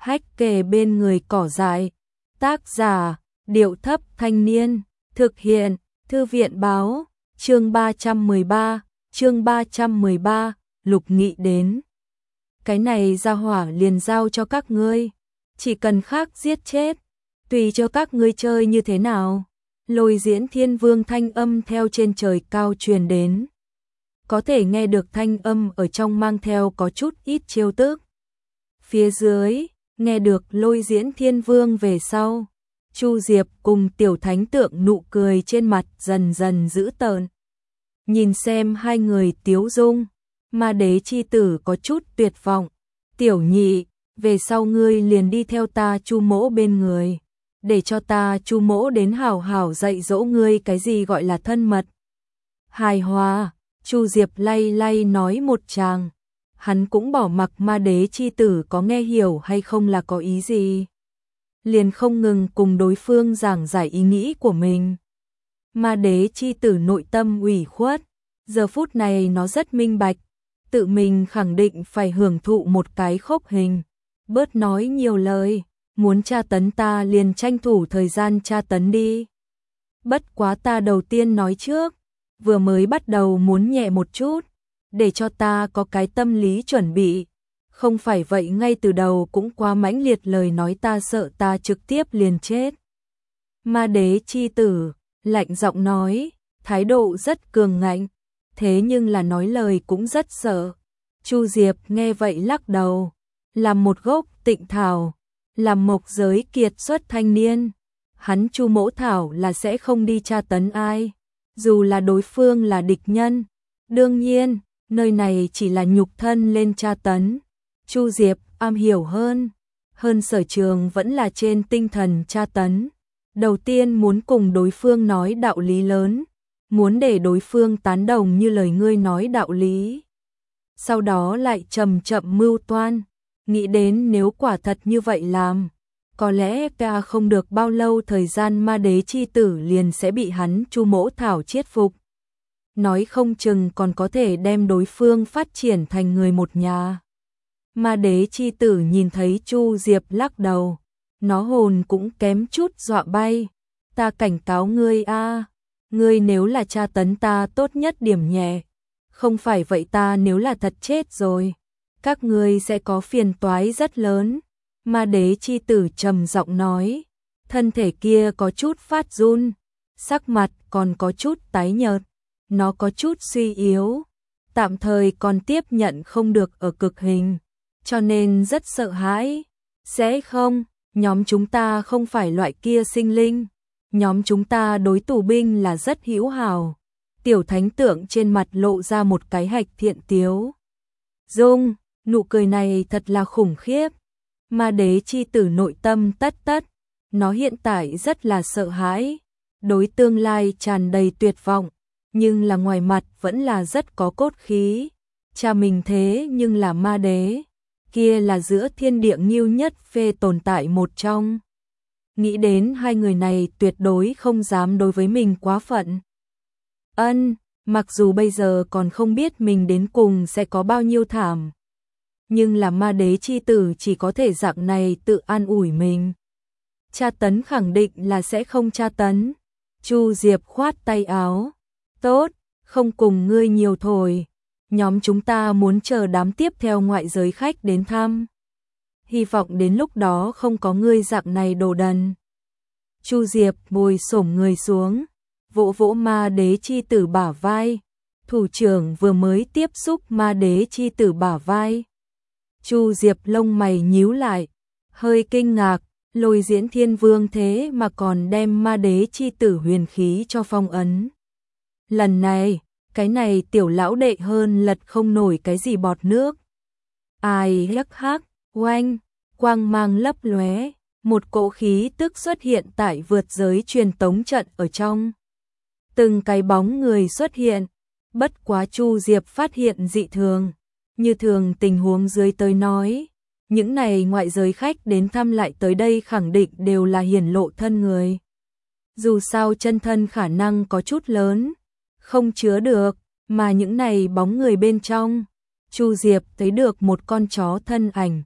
Hách kề bên người cỏ dại. Tác giả, Điệu Thấp Thanh Niên. Thực hiện, Thư viện báo. Chương 313, Lục Nghị đến. Cái này ra hỏa liền giao cho các ngươi. Chỉ cần khác giết chết. Tùy cho các ngươi chơi như thế nào. Lôi Diễn Thiên Vương thanh âm theo trên trời cao truyền đến. Có thể nghe được thanh âm ở trong mang theo có chút ít trêu tức. Phía dưới, nghe được Lôi Diễn Thiên Vương về sau. Chu Diệp cùng Tiểu Thánh Tượng nụ cười trên mặt dần dần dữ tợn. Nhìn xem hai người tiếu dung, Ma Đế chi tử có chút tuyệt vọng. Tiểu Nhị, về sau ngươi liền đi theo ta Chu mỗ bên người, để cho ta Chu mỗ đến hảo hảo dạy dỗ ngươi cái gì gọi là thân mật. Hài hòa, Chu Diệp lay lay nói một tràng. Hắn cũng bỏ mặc Ma Đế chi tử có nghe hiểu hay không là có ý gì. Liền không ngừng cùng đối phương giảng giải ý nghĩ của mình. Ma Đế chi tử nội tâm ủy khuất, giờ phút này nó rất minh bạch, tự mình khẳng định phải hưởng thụ một cái khốc hình. Bớt nói nhiều lời, muốn tra tấn ta liền tranh thủ thời gian tra tấn đi. Bất quá ta đầu tiên nói trước, vừa mới bắt đầu muốn nhẹ một chút, để cho ta có cái tâm lý chuẩn bị. Không phải vậy ngay từ đầu cũng quá mãnh liệt, lời nói ta sợ ta trực tiếp liền chết. Ma Đế chi tử, lạnh giọng nói, thái độ rất cường ngạnh, thế nhưng là nói lời cũng rất sợ. Chu Diệp nghe vậy lắc đầu, làm một gốc tịnh thảo, làm mộc giới kiệt xuất thanh niên. Hắn Chu mỗ thảo là sẽ không đi tra tấn ai, dù là đối phương là địch nhân. Đương nhiên, nơi này chỉ là nhục thân lên tra tấn. Chu Diệp am hiểu hơn sở trường vẫn là trên tinh thần tra tấn. Đầu tiên muốn cùng đối phương nói đạo lý lớn, muốn để đối phương tán đồng như lời ngươi nói đạo lý. Sau đó lại chậm chậm mưu toan, nghĩ đến nếu quả thật như vậy làm, có lẽ ta không được bao lâu thời gian Ma Đế chi tử liền sẽ bị hắn Chu mỗ thảo chiết phục. Nói không chừng còn có thể đem đối phương phát triển thành người một nhà. Ma Đế chi tử nhìn thấy Chu Diệp lắc đầu, nó hồn cũng kém chút dọa bay. Ta cảnh cáo ngươi a, ngươi nếu là tra tấn ta tốt nhất điểm nhẹ, không phải vậy ta nếu là thật chết rồi, các ngươi sẽ có phiền toái rất lớn. Ma Đế chi tử trầm giọng nói, thân thể kia có chút phát run, sắc mặt còn có chút tái nhợt, nó có chút suy yếu, tạm thời còn tiếp nhận không được ở cực hình, cho nên rất sợ hãi. Sẽ không, nhóm chúng ta không phải loại kia sinh linh, nhóm chúng ta đối tù binh là rất hữu hảo. Tiểu Thánh Tượng trên mặt lộ ra một cái hạch thiện tiếu dung, nụ cười này thật là khủng khiếp. Ma Đế chi tử nội tâm tất, nó hiện tại rất là sợ hãi, đối tương lai tràn đầy tuyệt vọng, nhưng là ngoài mặt vẫn là rất có cốt khí. Cha mình thế nhưng là Ma Đế, kia là giữa thiên địa nghiêu nhất phê tồn tại một trong. Nghĩ đến hai người này tuyệt đối không dám đối với mình quá phận. Mặc dù bây giờ còn không biết mình đến cùng sẽ có bao nhiêu thảm, nhưng là Ma Đế chi tử chỉ có thể dạng này tự an ủi mình. Tra tấn khẳng định là sẽ không tra tấn. Chu Diệp khoát tay áo, tốt, không cùng ngươi nhiều thổi. Nhóm chúng ta muốn chờ đám tiếp theo ngoại giới khách đến thăm. Hy vọng đến lúc đó không có ngươi dạng này đồ đần. Chu Diệp ngồi xổm người xuống, vỗ vỗ Ma Đế chi tử bả vai. Thủ trưởng vừa mới tiếp xúc Ma Đế chi tử bả vai. Chu Diệp lông mày nhíu lại, hơi kinh ngạc, Lôi Diễn Thiên Vương thế mà còn đem Ma Đế chi tử huyền khí cho phong ấn. Lần này, cái này tiểu lão đệ hơn lật không nổi cái gì bọt nước. Ai hắc hắc, oanh, quang mang lấp lóe, một cỗ khí tức xuất hiện tại vượt giới truyền tống trận ở trong. Từng cái bóng người xuất hiện, bất quá Chu Diệp phát hiện dị thường. Như thường tình huống dưới tới nói, những này ngoại giới khách đến thăm lại tới đây khẳng định đều là hiển lộ thân người. Dù sao chân thân khả năng có chút lớn, không chứa được, mà những này bóng người bên trong, Chu Diệp thấy được một con chó thân ảnh,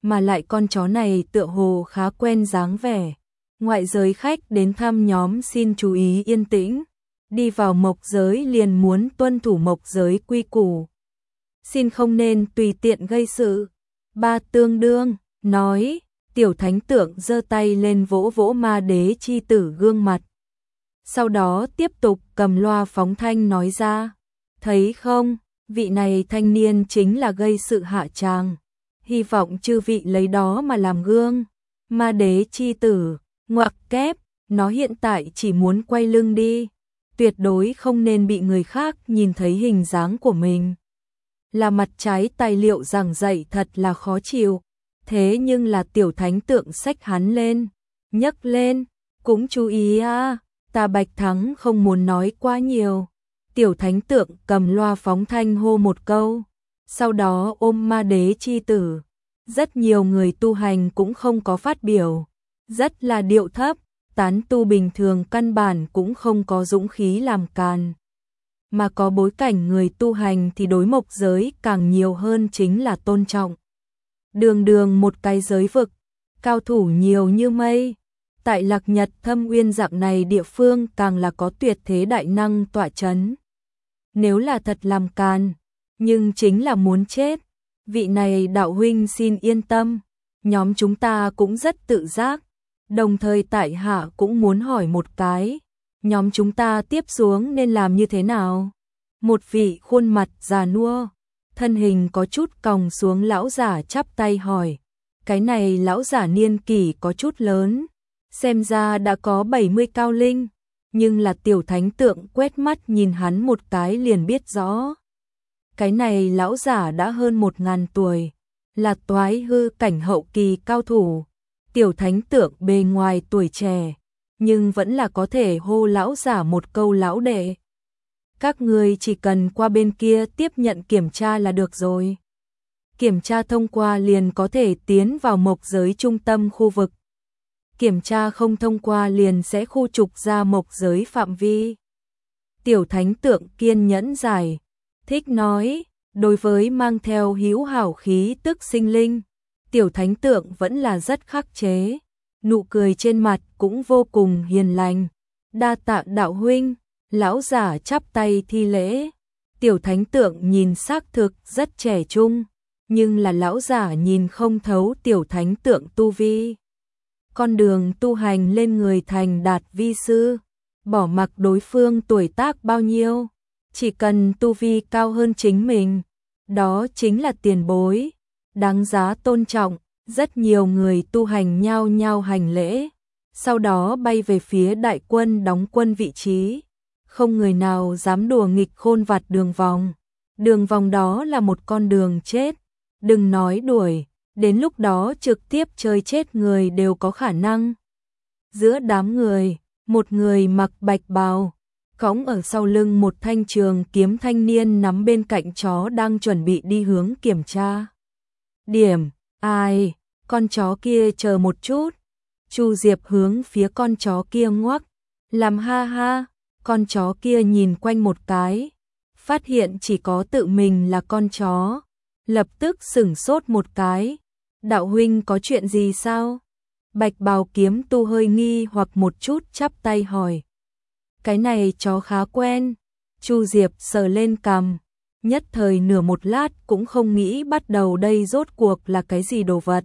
mà lại con chó này tựa hồ khá quen dáng vẻ. Ngoại giới khách đến thăm nhóm xin chú ý yên tĩnh, đi vào mộc giới liền muốn tuân thủ mộc giới quy củ. Xin không nên tùy tiện gây sự. Ba tương đương, nói, tiểu thánh tượng giơ tay lên vỗ vỗ ma đế chi tử gương mặt. Sau đó tiếp tục cầm loa phóng thanh nói ra, thấy không, vị này thanh niên chính là gây sự hạ tràng. Hy vọng chư vị lấy đó mà làm gương. Ma đế chi tử, ngoặc kép, nó hiện tại chỉ muốn quay lưng đi. Tuyệt đối không nên bị người khác nhìn thấy hình dáng của mình. Là mặt trái tài liệu giảng dạy thật là khó chịu. Thế nhưng là tiểu thánh tượng xách hắn lên, nhấc lên, cũng chú ý à, ta Bạch Thắng không muốn nói quá nhiều. Tiểu thánh tượng cầm loa phóng thanh hô một câu, sau đó ôm ma đế chi tử. Rất nhiều người tu hành cũng không có phát biểu, rất là điệu thấp, tán tu bình thường căn bản cũng không có dũng khí làm càn. Mà có bối cảnh người tu hành thì đối mộc giới càng nhiều hơn chính là tôn trọng. Đường đường một cái giới vực, cao thủ nhiều như mây. Tại Lạc Nhật Thâm Uyên dạng này địa phương càng là có tuyệt thế đại năng tọa chấn. Nếu là thật làm càn, nhưng chính là muốn chết. Vị này đạo huynh xin yên tâm, nhóm chúng ta cũng rất tự giác. Đồng thời tại hạ cũng muốn hỏi một cái, nhóm chúng ta tiếp xuống nên làm như thế nào? Một vị khuôn mặt già nua, thân hình có chút còng xuống lão giả chắp tay hỏi. Cái này lão giả niên kỷ có chút lớn, xem ra đã có 70 cao linh, nhưng là tiểu thánh tượng quét mắt nhìn hắn một cái liền biết rõ. Cái này lão giả đã hơn 1000 tuổi, là toái hư cảnh hậu kỳ cao thủ. Tiểu thánh tượng bề ngoài tuổi trẻ, nhưng vẫn là có thể hô lão giả một câu lão đệ. Các người chỉ cần qua bên kia tiếp nhận kiểm tra là được rồi. Kiểm tra thông qua liền có thể tiến vào mộc giới trung tâm khu vực. Kiểm tra không thông qua liền sẽ khu trục ra mộc giới phạm vi. Tiểu thánh tượng kiên nhẫn giải thích nói, đối với mang theo hữu hảo khí tức sinh linh, tiểu thánh tượng vẫn là rất khắc chế, nụ cười trên mặt cũng vô cùng hiền lành. Đa tạ đạo huynh, lão giả chắp tay thi lễ. Tiểu thánh tượng nhìn xác thực rất trẻ trung, nhưng là lão giả nhìn không thấu tiểu thánh tượng tu vi. Con đường tu hành lên người thành đạt vi sư, bỏ mặc đối phương tuổi tác bao nhiêu, chỉ cần tu vi cao hơn chính mình, đó chính là tiền bối, đáng giá tôn trọng. Rất nhiều người tu hành nhao nhao hành lễ, sau đó bay về phía đại quân đóng quân vị trí. Không người nào dám đùa nghịch khôn vặt đường vòng. Đường vòng đó là một con đường chết, đừng nói đuổi, đến lúc đó trực tiếp chơi chết người đều có khả năng. Giữa đám người, một người mặc bạch bào, cõng ở sau lưng một thanh trường kiếm thanh niên nắm bên cạnh chó đang chuẩn bị đi hướng kiểm tra. Điểm, ai, con chó kia chờ một chút. Chu Diệp hướng phía con chó kia ngoắc, làm ha ha. Con chó kia nhìn quanh một cái, phát hiện chỉ có tự mình là con chó, lập tức sửng sốt một cái. Đạo huynh có chuyện gì sao? Bạch bào kiếm tu hơi nghi hoặc một chút chắp tay hỏi. Cái này chó khá quen. Chu Diệp sờ lên cằm, nhất thời nửa một lát cũng không nghĩ bắt đầu đây rốt cuộc là cái gì đồ vật.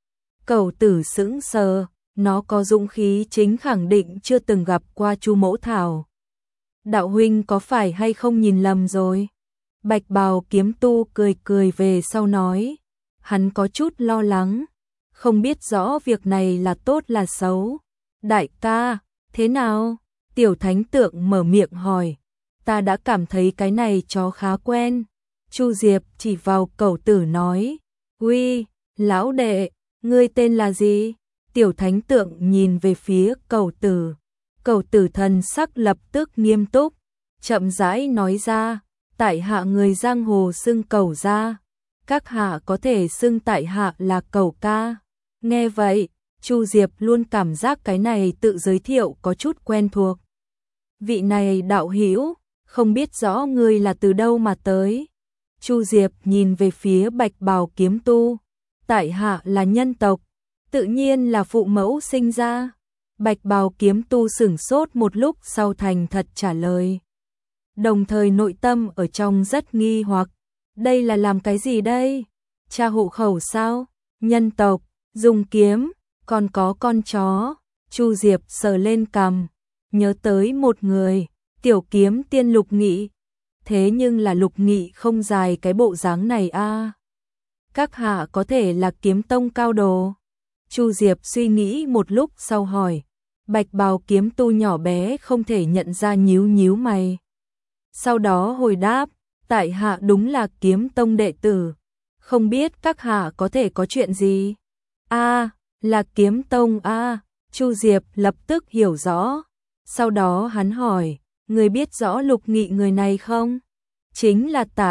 Cẩu tử sững sờ, nó có dũng khí chính khẳng định chưa từng gặp qua Chu Mẫu Thảo. Đạo huynh có phải hay không nhìn lầm rồi? Bạch bào kiếm tu cười cười về sau nói. Hắn có chút lo lắng, không biết rõ việc này là tốt là xấu. Đại ca, thế nào? Tiểu thánh tượng mở miệng hỏi. Ta đã cảm thấy cái này chó khá quen. Chu Diệp chỉ vào cẩu tử nói. Uy, lão đệ, ngươi tên là gì? Tiểu thánh tượng nhìn về phía cẩu tử. Cẩu tử thần sắc lập tức nghiêm túc, chậm rãi nói ra, tại hạ người giang hồ xưng cẩu ra, các hạ có thể xưng tại hạ là cẩu ca. Nghe vậy, Chu Diệp luôn cảm giác cái này tự giới thiệu có chút quen thuộc. Vị này đạo hữu, không biết rõ ngươi là từ đâu mà tới. Chu Diệp nhìn về phía bạch bào kiếm tu, tại hạ là nhân tộc, tự nhiên là phụ mẫu sinh ra. Bạch bào kiếm tu sửng sốt một lúc sau thành thật trả lời. Đồng thời nội tâm ở trong rất nghi hoặc, đây là làm cái gì đây? Tra hộ khẩu sao? Nhân tộc, dùng kiếm, còn có con chó. Chu Diệp sờ lên cằm, nhớ tới một người, tiểu kiếm tiên Lục Nghị. Thế nhưng là Lục Nghị không dài cái bộ dáng này a. Các hạ có thể là kiếm tông cao đồ. Chu Diệp suy nghĩ một lúc sau hỏi. Bạch bào kiếm tu nhỏ bé không thể nhận ra, nhíu nhíu mày. Sau đó hồi đáp, tại hạ đúng là kiếm tông đệ tử. Không biết các hạ có thể có chuyện gì? A, là kiếm tông a. Chu Diệp lập tức hiểu rõ. Sau đó hắn hỏi, người biết rõ Lục Nghị người này không? Chính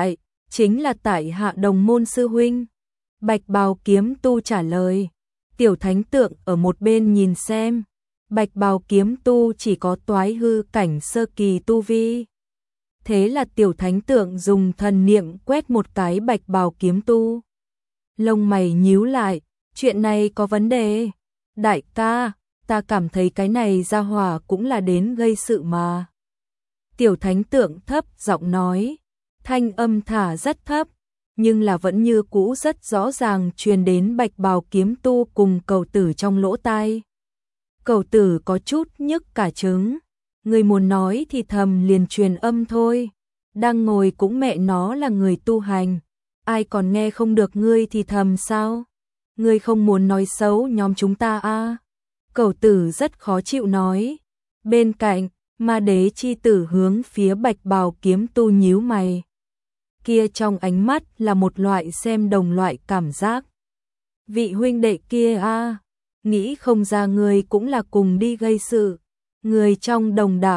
là tại hạ đồng môn sư huynh. Bạch bào kiếm tu trả lời. Tiểu thánh tượng ở một bên nhìn xem. Bạch bào kiếm tu chỉ có toái hư cảnh sơ kỳ tu vi. Thế là tiểu thánh tượng dùng thần niệm quét một cái bạch bào kiếm tu. Lông mày nhíu lại, chuyện này có vấn đề. Đại ca, ta cảm thấy cái này ra hỏa cũng là đến gây sự mà. Tiểu thánh tượng thấp giọng nói, thanh âm thả rất thấp, nhưng là vẫn như cũ rất rõ ràng truyền đến bạch bào kiếm tu cùng cầu tử trong lỗ tai. Cầu tử có chút nhức cả trứng, người muốn nói thì thầm liền truyền âm thôi, đang ngồi cũng mẹ nó là người tu hành, ai còn nghe không được ngươi thì thầm sao? Ngươi không muốn nói xấu nhóm chúng ta à? Cầu tử rất khó chịu nói. Bên cạnh, ma đế chi tử hướng phía bạch bào kiếm tu nhíu mày. Kia trong ánh mắt là một loại xem đồng loại cảm giác. Vị huynh đệ kia a, nghĩ không ra người cũng là cùng đi gây sự. Người trong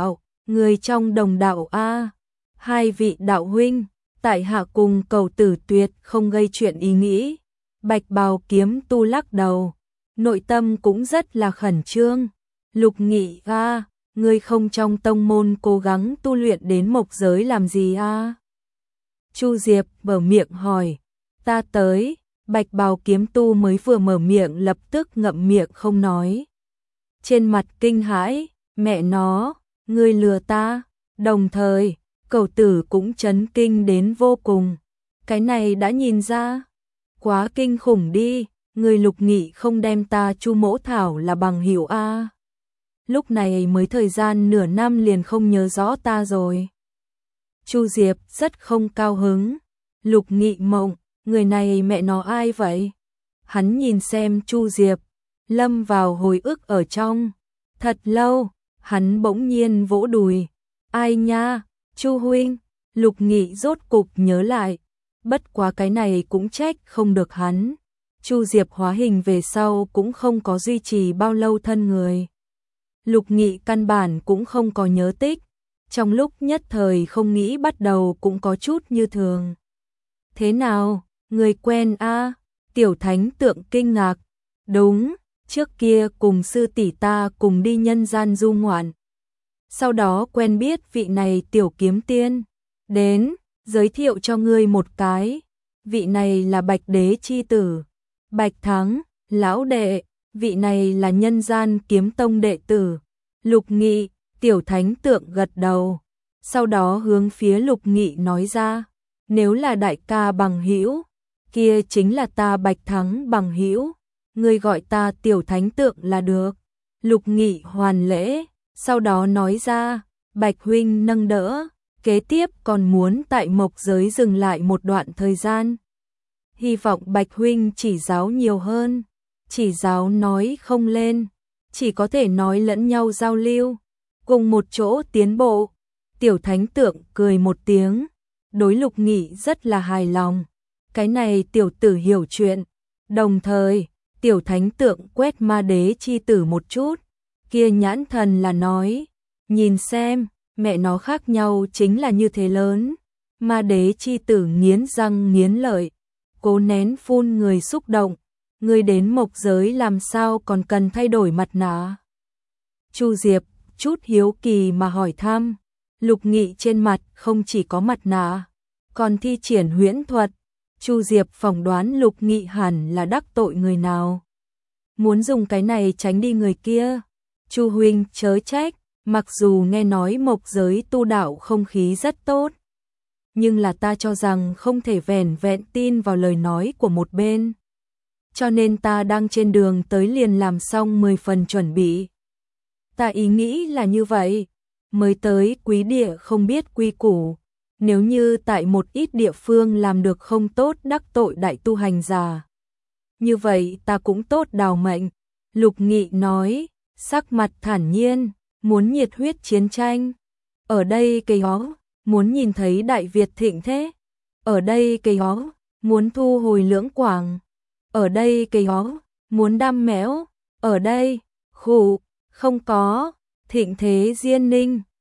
đồng đạo a. Hai vị đạo huynh, tại hạ cùng cầu tử tuyệt không gây chuyện ý nghĩ. Bạch bào kiếm tu lắc đầu, nội tâm cũng rất là khẩn trương. Lục Nghị a, ngươi không trong tông môn cố gắng tu luyện đến mộc giới làm gì a? Chu Diệp mở miệng hỏi, ta tới. Bạch bào kiếm tu mới vừa mở miệng lập tức ngậm miệng không nói. Trên mặt kinh hãi, mẹ nó, ngươi lừa ta. Đồng thời, cầu tử cũng chấn kinh đến vô cùng. Cái này đã nhìn ra, quá kinh khủng đi, người Lục Nghị không đem ta Chu Mỗ Thảo là bằng hữu a. Lúc này mới thời gian nửa năm liền không nhớ rõ ta rồi. Chu Diệp rất không cao hứng. Lục Nghị mộng, người này mẹ nó ai vậy? Hắn nhìn xem Chu Diệp, lâm vào hồi ức ở trong. Thật lâu, hắn bỗng nhiên vỗ đùi. Ai nha, Chu huynh. Lục Nghị rốt cục nhớ lại. Bất quá cái này cũng trách không được hắn. Chu Diệp hóa hình về sau cũng không có duy trì bao lâu thân người. Lục Nghị căn bản cũng không có nhớ tích. Trong lúc nhất thời không nghĩ bắt đầu cũng có chút như thường. Thế nào, người quen a? Tiểu thánh tượng kinh ngạc. Đúng, trước kia cùng sư tỷ ta cùng đi nhân gian du ngoạn. Sau đó quen biết vị này tiểu kiếm tiên. Đến, giới thiệu cho ngươi một cái. Vị này là Bạch đế chi tử. Bạch Thắng, lão đệ, vị này là nhân gian kiếm tông đệ tử. Lục Nghị, tiểu thánh tượng gật đầu. Sau đó hướng phía Lục Nghị nói ra, nếu là đại ca bằng hữu, kia chính là ta Bạch Thắng bằng hữu, ngươi gọi ta tiểu thánh tượng là được. Lục Nghị hoàn lễ, sau đó nói ra, Bạch huynh nâng đỡ, kế tiếp còn muốn tại mộc giới dừng lại một đoạn thời gian. Hy vọng Bạch huynh chỉ giáo nhiều hơn. Chỉ giáo nói không lên, chỉ có thể nói lẫn nhau giao lưu, cùng một chỗ tiến bộ. Tiểu thánh tượng cười một tiếng, đối Lục Nghị rất là hài lòng. Cái này tiểu tử hiểu chuyện. Đồng thời, tiểu thánh tượng quét ma đế chi tử một chút, kia nhãn thần là nói, nhìn xem, mẹ nó khác nhau chính là như thế lớn. Ma đế chi tử nghiến răng nghiến lợi, cố nén phun người xúc động. Người đến mộc giới làm sao còn cần thay đổi mặt nạ? Chu Diệp chút hiếu kỳ mà hỏi thăm. Lục Nghị trên mặt không chỉ có mặt nạ, còn thi triển huyễn thuật. Chu Diệp phỏng đoán Lục Nghị hẳn là đắc tội người nào. Muốn dùng cái này tránh đi người kia. Chu huynh chớ trách, mặc dù nghe nói mộc giới tu đạo không khí rất tốt, nhưng là ta cho rằng không thể vẻn vẹn tin vào lời nói của một bên. Cho nên ta đang trên đường tới liền làm xong 10 phần chuẩn bị. Ta ý nghĩ là như vậy, mới tới quý địa không biết quy củ, nếu như tại một ít địa phương làm được không tốt đắc tội đại tu hành giả. Như vậy ta cũng tốt đào mệnh. Lục Nghị nói, sắc mặt thản nhiên, muốn nhiệt huyết chiến tranh. Ở đây cây ó, muốn nhìn thấy Đại Việt thịnh thế. Ở đây cây ó, muốn thu hồi Lưỡng Quảng. Ở đây cây ó, muốn đam mẽo. Ở đây, khụ, không có, thịnh thế Diên Ninh.